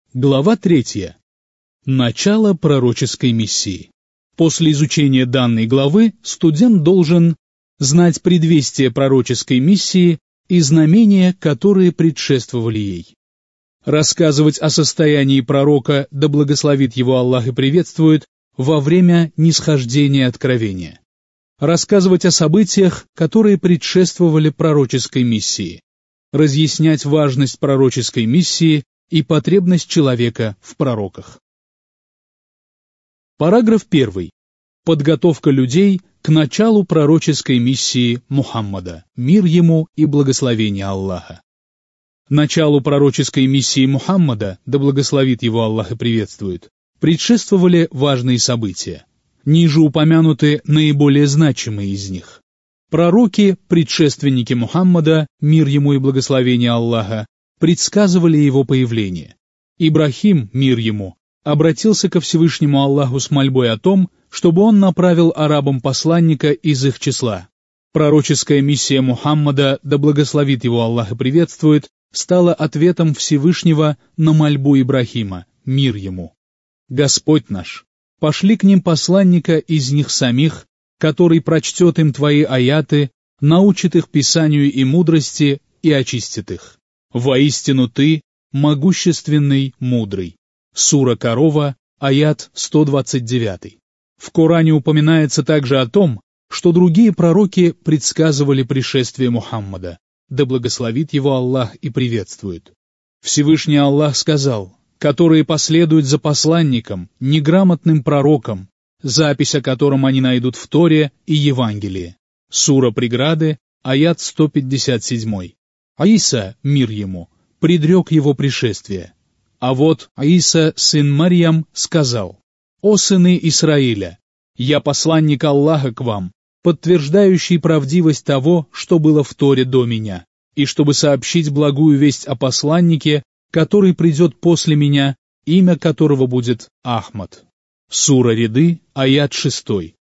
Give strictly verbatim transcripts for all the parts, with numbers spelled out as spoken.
Глава третья. Начало пророческой миссии. После изучения данной главы студент должен знать предвестие пророческой миссии и знамения, которые предшествовали ей. Рассказывать о состоянии пророка, да благословит его Аллах и приветствует, во время нисхождения откровения. Рассказывать о событиях, которые предшествовали пророческой миссии. Разъяснять важность пророческой миссии и потребность человека в пророках. Параграф первый. Подготовка людей к началу пророческой миссии Мухаммада, мир ему и благословение Аллаха. Началу пророческой миссии Мухаммада, да благословит его Аллах и приветствует, предшествовали важные события. Ниже упомянуты наиболее значимые из них. Пророки, предшественники Мухаммада, мир ему и благословение Аллаха, предсказывали его появление. Ибрахим, мир ему, обратился ко Всевышнему Аллаху с мольбой о том, чтобы он направил арабам посланника из их числа. Пророческая миссия Мухаммада, да благословит его Аллах и приветствует, стала ответом Всевышнего на мольбу Ибрахима, мир ему. Господь наш, пошли к ним посланника из них самих, который прочтет им твои аяты, научит их писанию и мудрости и очистит их. Воистину ты могущественный, мудрый. Сура Корова, аят сто двадцать девять. В Коране упоминается также о том, что другие пророки предсказывали пришествие Мухаммада, да благословит его Аллах и приветствует. Всевышний Аллах сказал, которые последуют за посланником, неграмотным пророком, запись о котором они найдут в Торе и Евангелии. Сура Преграды, аят сто пятьдесят семь. Аиса, мир ему, предрек его пришествие. А вот Аиса, сын Марьям, сказал: «О сыны Исраиля, я посланник Аллаха к вам, подтверждающий правдивость того, что было в Торе до меня, и чтобы сообщить благую весть о посланнике, который придет после меня, имя которого будет Ахмад». Сура Ряды, аят шесть.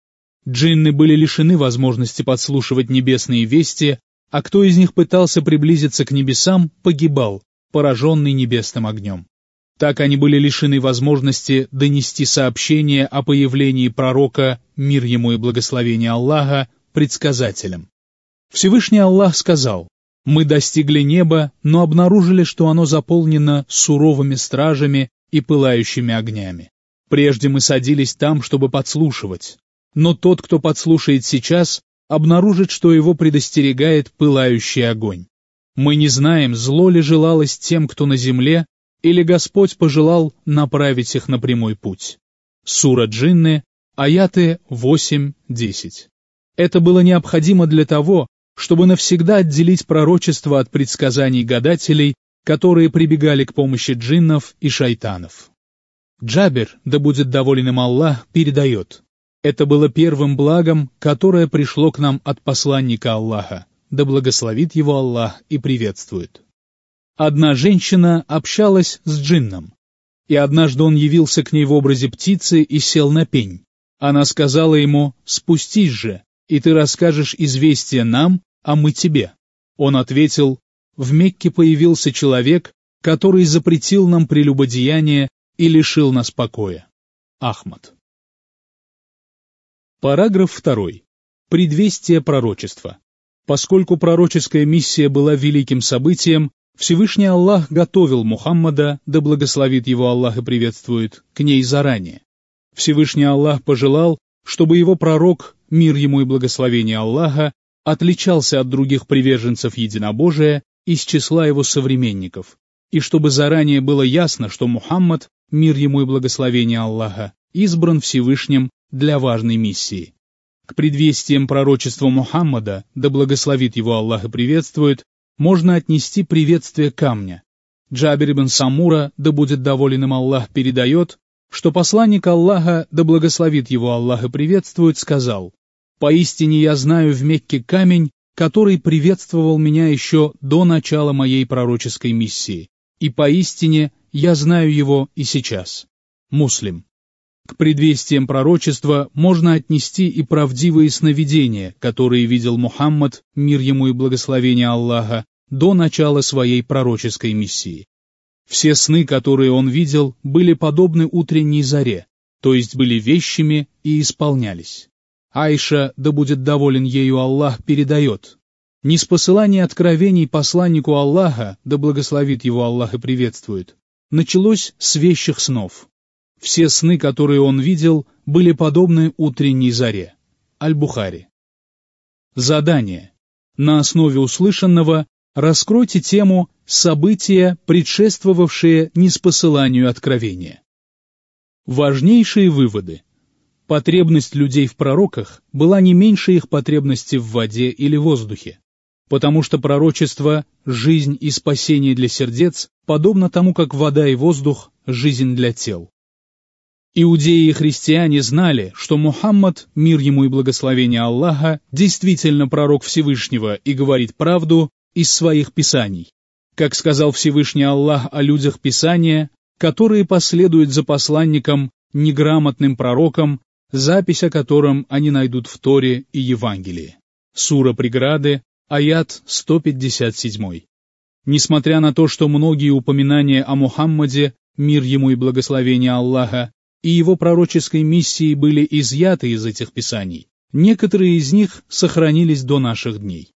Джинны были лишены возможности подслушивать небесные вести, а кто из них пытался приблизиться к небесам, погибал, пораженный небесным огнем. Так они были лишены возможности донести сообщение о появлении пророка, мир ему и благословение Аллаха, предсказателям. Всевышний Аллах сказал: «Мы достигли неба, но обнаружили, что оно заполнено суровыми стражами и пылающими огнями. Прежде мы садились там, чтобы подслушивать, но тот, кто подслушает сейчас, обнаружит, что его предостерегает пылающий огонь. Мы не знаем, зло ли желалось тем, кто на земле, или Господь пожелал направить их на прямой путь». Сура Джинны, аяты восемь-десять. Это было необходимо для того, чтобы навсегда отделить пророчество от предсказаний гадателей, которые прибегали к помощи джиннов и шайтанов. Джабир, да будет доволен им Аллах, передает: «Это было первым благом, которое пришло к нам от посланника Аллаха, да благословит его Аллах и приветствует». Одна женщина общалась с джинном, и однажды он явился к ней в образе птицы и сел на пень. Она сказала ему: «Спустись же, и ты расскажешь известие нам, а мы тебе». Он ответил: «В Мекке появился человек, который запретил нам прелюбодеяние и лишил нас покоя». Ахмад. Параграф второй. Предвестие пророчества. Поскольку пророческая миссия была великим событием, Всевышний Аллах готовил Мухаммада, да благословит его Аллах и приветствует, к ней заранее. Всевышний Аллах пожелал, чтобы его пророк, мир ему и благословение Аллаха, отличался от других приверженцев единобожия из числа его современников, и чтобы заранее было ясно, что Мухаммад, мир ему и благословение Аллаха, избран Всевышним для важной миссии. К предвестиям пророчества Мухаммада, да благословит его Аллах и приветствует, можно отнести приветствие камня. Джабир ибн Самура, да будет доволен им Аллах, передает, что посланник Аллаха, да благословит его Аллах и приветствует, сказал: «Поистине я знаю в Мекке камень, который приветствовал меня еще до начала моей пророческой миссии, и поистине я знаю его и сейчас». Муслим. К предвестиям пророчества можно отнести и правдивые сновидения, которые видел Мухаммад, мир ему и благословение Аллаха, до начала своей пророческой миссии. Все сны, которые он видел, были подобны утренней заре, то есть были вещими и исполнялись. Айша, да будет доволен ею Аллах, передает: ниспосылание откровений посланнику Аллаха, да благословит его Аллах и приветствует, началось с вещих снов. Все сны, которые он видел, были подобны утренней заре. Аль-Бухари. Задание. На основе услышанного раскройте тему «События, предшествовавшие ниспосыланию откровения». Важнейшие выводы. Потребность людей в пророках была не меньше их потребности в воде или воздухе, потому что пророчество – жизнь и спасение для сердец, подобно тому, как вода и воздух – жизнь для тел. Иудеи и христиане знали, что Мухаммад, мир ему и благословение Аллаха, действительно пророк Всевышнего и говорит правду из своих писаний. Как сказал Всевышний Аллах о людях Писания, которые последуют за посланником, неграмотным пророком, запись о котором они найдут в Торе и Евангелии. Сура Преграды, аят сто пятьдесят семь. Несмотря на то, что многие упоминания о Мухаммаде, мир ему и благословение Аллаха, и его пророческой миссии были изъяты из этих писаний, некоторые из них сохранились до наших дней.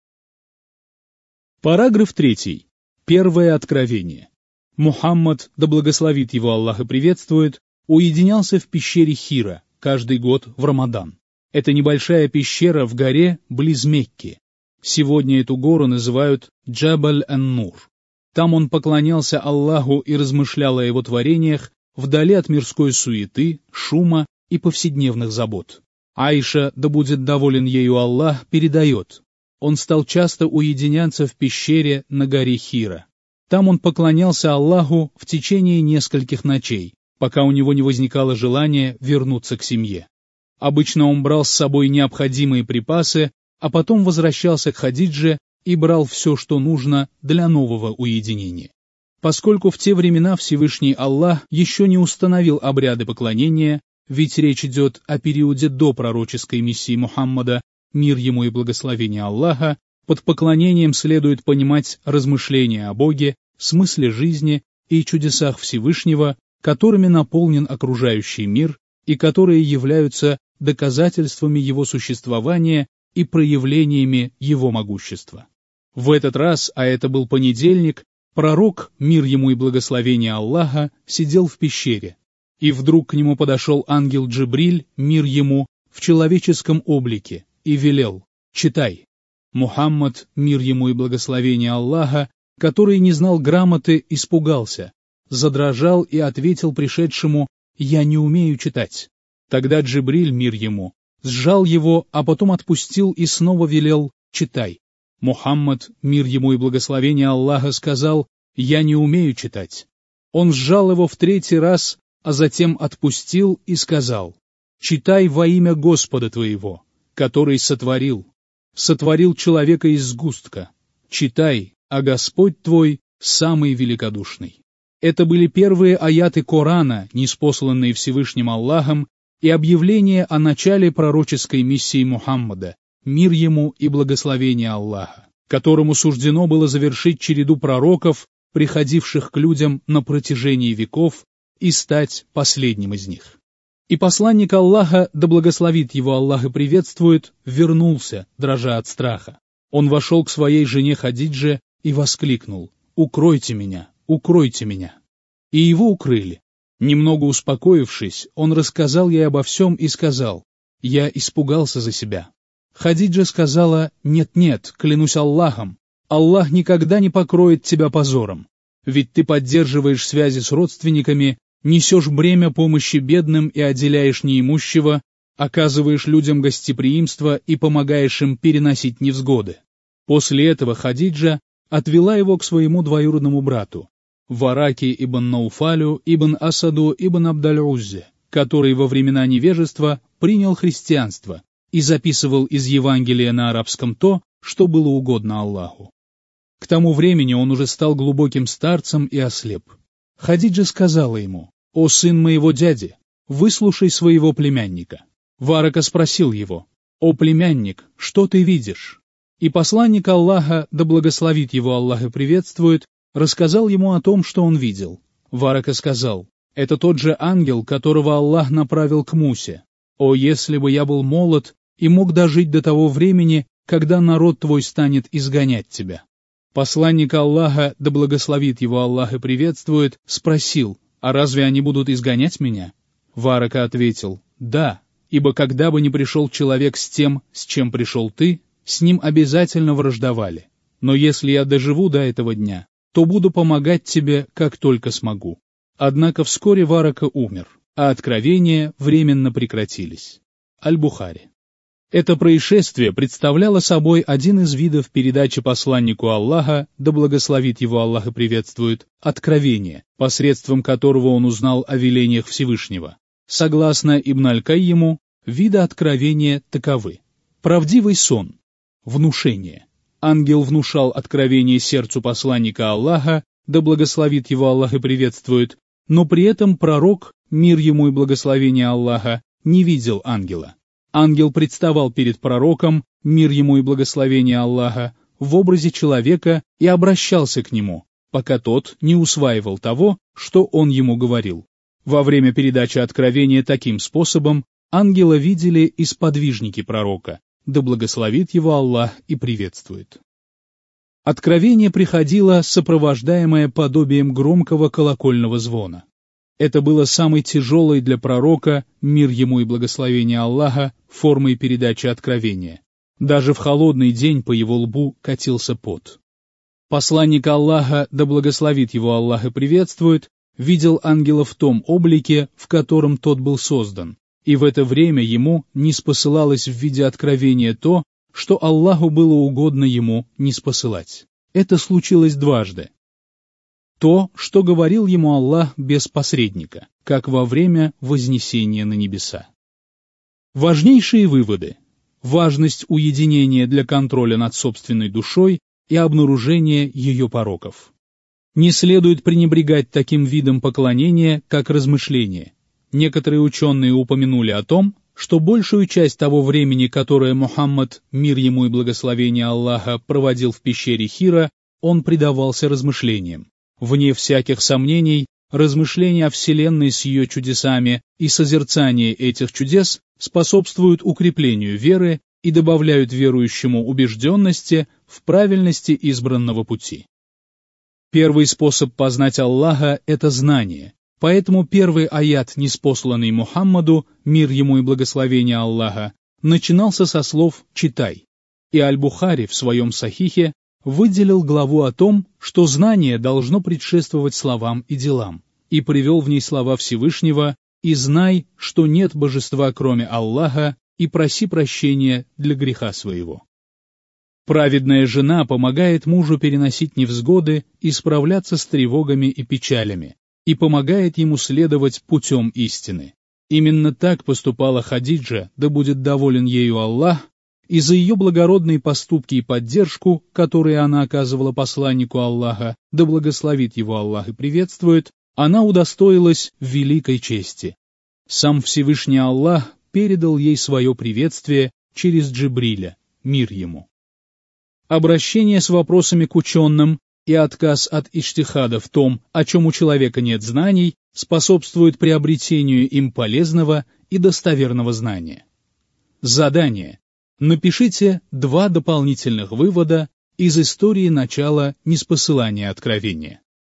Параграф третий. Первое откровение. Мухаммад, да благословит его Аллах и приветствует, уединялся в пещере Хира каждый год в Рамадан. Это небольшая пещера в горе близ Мекки. Сегодня эту гору называют Джабаль-ан-Нур. Там он поклонялся Аллаху и размышлял о его творениях, вдали от мирской суеты, шума и повседневных забот. Айша, да будет доволен ею Аллах, передает: он стал часто уединяться в пещере на горе Хира. Там он поклонялся Аллаху в течение нескольких ночей, пока у него не возникало желания вернуться к семье. Обычно он брал с собой необходимые припасы, а потом возвращался к Хадидже и брал все, что нужно для нового уединения. Поскольку в те времена Всевышний Аллах еще не установил обряды поклонения, ведь речь идет о периоде до пророческой миссии Мухаммада, мир ему и благословение Аллаха, под поклонением следует понимать размышления о Боге, смысле жизни и чудесах Всевышнего, которыми наполнен окружающий мир и которые являются доказательствами его существования и проявлениями его могущества. В этот раз, а это был понедельник, пророк, мир ему и благословение Аллаха, сидел в пещере, и вдруг к нему подошел ангел Джибриль, мир ему, в человеческом облике, и велел: «Читай». Мухаммад, мир ему и благословение Аллаха, который не знал грамоты, испугался, задрожал и ответил пришедшему: «Я не умею читать». Тогда Джибриль, мир ему, сжал его, а потом отпустил и снова велел: «Читай». Мухаммад, мир ему и благословение Аллаха, сказал: «Я не умею читать». Он сжал его в третий раз, а затем отпустил и сказал: «Читай во имя Господа твоего, который сотворил, сотворил человека из сгустка. Читай, а Господь твой самый великодушный». Это были первые аяты Корана, ниспосланные Всевышним Аллахом, и объявление о начале пророческой миссии Мухаммада, мир ему и благословение Аллаха, которому суждено было завершить череду пророков, приходивших к людям на протяжении веков, и стать последним из них. И посланник Аллаха, да благословит его Аллах и приветствует, вернулся, дрожа от страха. Он вошел к своей жене Хадидже и воскликнул: «Укройте меня, укройте меня». И его укрыли. Немного успокоившись, он рассказал ей обо всем и сказал: «Я испугался за себя». Хадиджа сказала: «Нет-нет, клянусь Аллахом, Аллах никогда не покроет тебя позором, ведь ты поддерживаешь связи с родственниками, несешь бремя помощи бедным и отделяешь неимущего, оказываешь людям гостеприимство и помогаешь им переносить невзгоды». После этого Хадиджа отвела его к своему двоюродному брату, Вараке ибн Науфалю ибн Асаду ибн Абдаль-Уззе, который во времена невежества принял христианство и записывал из Евангелия на арабском то, что было угодно Аллаху. К тому времени он уже стал глубоким старцем и ослеп. Хадиджа сказала ему: «О сын моего дяди, выслушай своего племянника». Варака спросил его: «О племянник, что ты видишь?» И посланник Аллаха, да благословит его Аллах и приветствует, рассказал ему о том, что он видел. Варака сказал: «Это тот же ангел, которого Аллах направил к Мусе. О, если бы я был молод и мог дожить до того времени, когда народ твой станет изгонять тебя». Посланник Аллаха, да благословит его Аллах и приветствует, спросил: «А разве они будут изгонять меня?» Варака ответил: «Да, ибо когда бы ни пришел человек с тем, с чем пришел ты, с ним обязательно враждовали. Но если я доживу до этого дня, то буду помогать тебе, как только смогу». Однако вскоре Варака умер, а откровения временно прекратились. Аль-Бухари. Это происшествие представляло собой один из видов передачи посланнику Аллаха, да благословит его Аллах и приветствует, откровения, посредством которого он узнал о велениях Всевышнего. Согласно Ибн Аль-Кайиму, виды откровения таковы: правдивый сон, внушение. Ангел внушал откровение сердцу посланника Аллаха, да благословит его Аллах и приветствует, но при этом пророк, мир ему и благословение Аллаха, не видел ангела. Ангел представал перед пророком, мир ему и благословение Аллаха, в образе человека и обращался к нему, пока тот не усваивал того, что он ему говорил. Во время передачи откровения таким способом ангела видели и сподвижники пророка, да благословит его Аллах и приветствует. Откровение приходило, сопровождаемое подобием громкого колокольного звона. Это было самой тяжелой для пророка, мир ему и благословение Аллаха, формой передачи откровения. Даже в холодный день по его лбу катился пот. Посланник Аллаха, да благословит его Аллах и приветствует, видел ангела в том облике, в котором тот был создан, и в это время ему ниспосылалось в виде откровения то, что Аллаху было угодно ему ниспосылать. Это случилось дважды. То, что говорил ему Аллах без посредника, как во время вознесения на небеса. Важнейшие выводы. Важность уединения для контроля над собственной душой и обнаружения ее пороков. Не следует пренебрегать таким видом поклонения, как размышление. Некоторые ученые упомянули о том, что большую часть того времени, которое Мухаммад, мир ему и благословение Аллаха, проводил в пещере Хира, он предавался размышлениям. Вне всяких сомнений, размышления о Вселенной с ее чудесами и созерцание этих чудес способствуют укреплению веры и добавляют верующему убежденности в правильности избранного пути. Первый способ познать Аллаха – это знание, поэтому первый аят, ниспосланный Мухаммаду, мир ему и благословение Аллаха, начинался со слов «читай», и Аль-Бухари в своем Сахихе выделил главу о том, что знание должно предшествовать словам и делам, и привел в ней слова Всевышнего «И знай, что нет божества, кроме Аллаха, и проси прощения для греха своего». Праведная жена помогает мужу переносить невзгоды и справляться с тревогами и печалями, и помогает ему следовать путем истины. Именно так поступала Хадиджа, да будет доволен ею Аллах, и за ее благородные поступки и поддержку, которые она оказывала посланнику Аллаха, да благословит его Аллах и приветствует, она удостоилась великой чести. Сам Всевышний Аллах передал ей свое приветствие через Джибриля, мир ему. Обращение с вопросами к ученым и отказ от иджтихада в том, о чем у человека нет знаний, способствует приобретению им полезного и достоверного знания. Задание. Напишите два дополнительных вывода из истории начала ниспосылания откровения.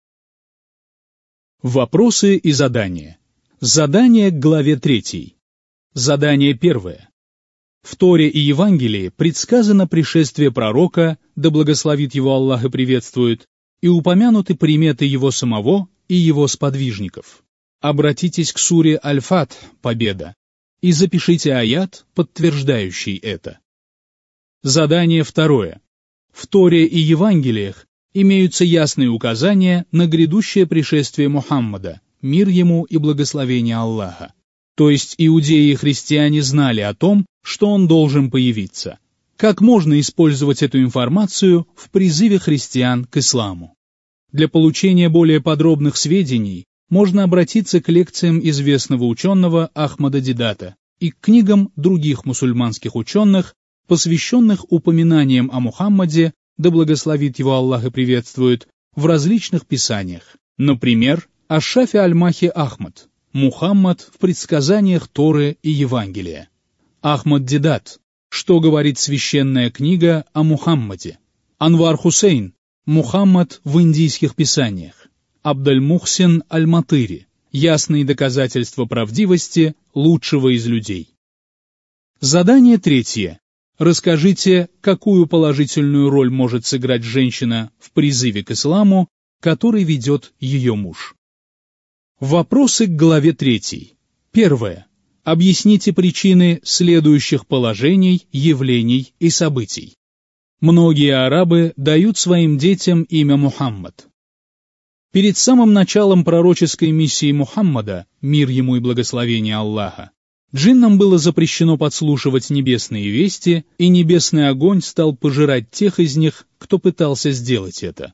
Вопросы и задания. Задание к главе третьей. Задание первое. В Торе и Евангелии предсказано пришествие пророка, да благословит его Аллах и приветствует, и упомянуты приметы его самого и его сподвижников. Обратитесь к суре Аль-Фатх «Победа» и запишите аят, подтверждающий это. Задание второе. В Торе и Евангелиях имеются ясные указания на грядущее пришествие Мухаммада, мир ему и благословение Аллаха. То есть иудеи и христиане знали о том, что он должен появиться. Как можно использовать эту информацию в призыве христиан к исламу? Для получения более подробных сведений можно обратиться к лекциям известного ученого Ахмада Дидата и к книгам других мусульманских ученых, посвященных упоминаниям о Мухаммаде, да благословит его Аллах и приветствует, в различных писаниях. Например, Аш-Шафи аль-Махи Ахмад, Мухаммад в предсказаниях Торы и Евангелия. Ахмад Дидат, что говорит священная книга о Мухаммаде. Анвар Хусейн, Мухаммад в индийских писаниях. Абдаль-Мухсин аль-Матыри, ясные доказательства правдивости лучшего из людей. Задание третье. Расскажите, какую положительную роль может сыграть женщина в призыве к исламу, который ведет ее муж. Вопросы к главе третьей. Первое. Объясните причины следующих положений, явлений и событий. Многие арабы дают своим детям имя Мухаммад. Перед самым началом пророческой миссии Мухаммада, мир ему и благословение Аллаха, джиннам было запрещено подслушивать небесные вести, и небесный огонь стал пожирать тех из них, кто пытался сделать это.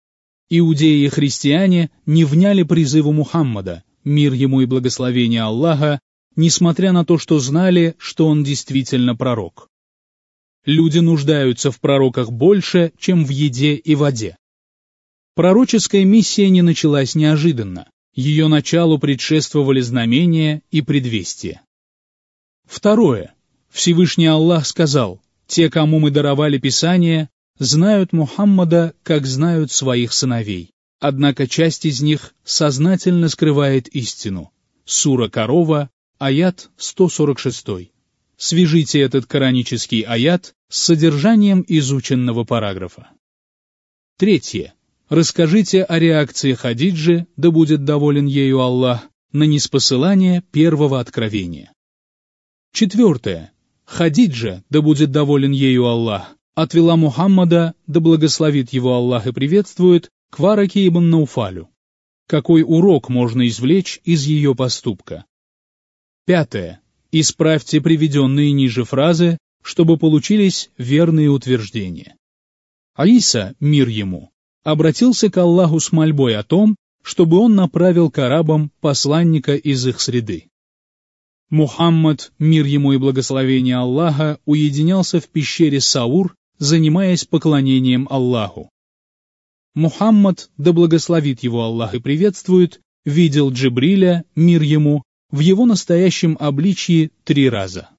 Иудеи и христиане не вняли призыву Мухаммада, мир ему и благословение Аллаха, несмотря на то, что знали, что он действительно пророк. Люди нуждаются в пророках больше, чем в еде и воде. Пророческая миссия не началась неожиданно, ее началу предшествовали знамения и предвестия. Второе. Всевышний Аллах сказал: «Те, кому мы даровали Писание, знают Мухаммада, как знают своих сыновей, однако часть из них сознательно скрывает истину». Сура Корова, аят сто сорок шесть. Свяжите этот коранический аят с содержанием изученного параграфа. Третье. Расскажите о реакции Хадиджи, да будет доволен ею Аллах, на ниспосылание первого откровения. Четвертое. Хадиджа, да будет доволен ею Аллах, отвела Мухаммада, да благословит его Аллах и приветствует, к Вараке ибн Науфалю. Какой урок можно извлечь из ее поступка? Пятое. Исправьте приведенные ниже фразы, чтобы получились верные утверждения. Аиса, мир ему, обратился к Аллаху с мольбой о том, чтобы он направил к арабам посланника из их среды. Мухаммад, мир ему и благословение Аллаха, уединялся в пещере Саур, занимаясь поклонением Аллаху. Мухаммад, да благословит его Аллах и приветствует, видел Джибриля, мир ему, в его настоящем обличье три раза.